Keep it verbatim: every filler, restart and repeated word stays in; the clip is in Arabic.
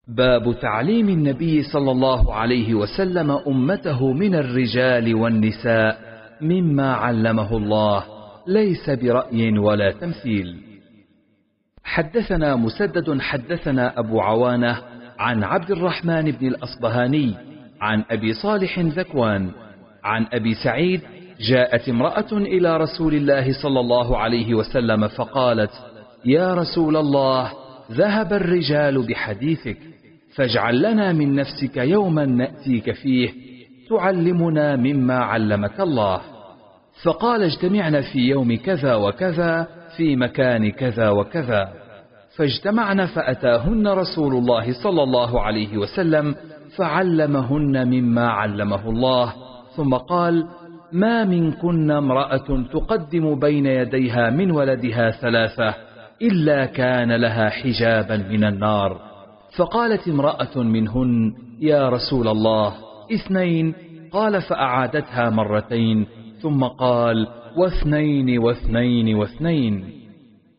باب تعليم النبي صلى الله عليه وسلم أمته من الرجال والنساء مما علمه الله، ليس برأي ولا تمثيل. حدثنا مسدد حدثنا أبو عوانة عن عبد الرحمن بن الأصبهاني عن أبي صالح ذكوان عن أبي سعيد: جاءت امرأة إلى رسول الله صلى الله عليه وسلم فقالت: يا رسول الله، ذهب الرجال بحديثك، فاجعل لنا من نفسك يوما نأتيك فيه تعلمنا مما علمك الله. فقال: اجتمعنا في يوم كذا وكذا في مكان كذا وكذا. فاجتمعنا فأتاهن رسول الله صلى الله عليه وسلم فعلمهن مما علمه الله، ثم قال: ما منكن امرأة تقدم بين يديها من ولدها ثلاثة إلا كان لها حجابا من النار. فقالت امرأة منهن: يا رسول الله، اثنين. قال: فأعادتها مرتين، ثم قال: واثنين واثنين واثنين.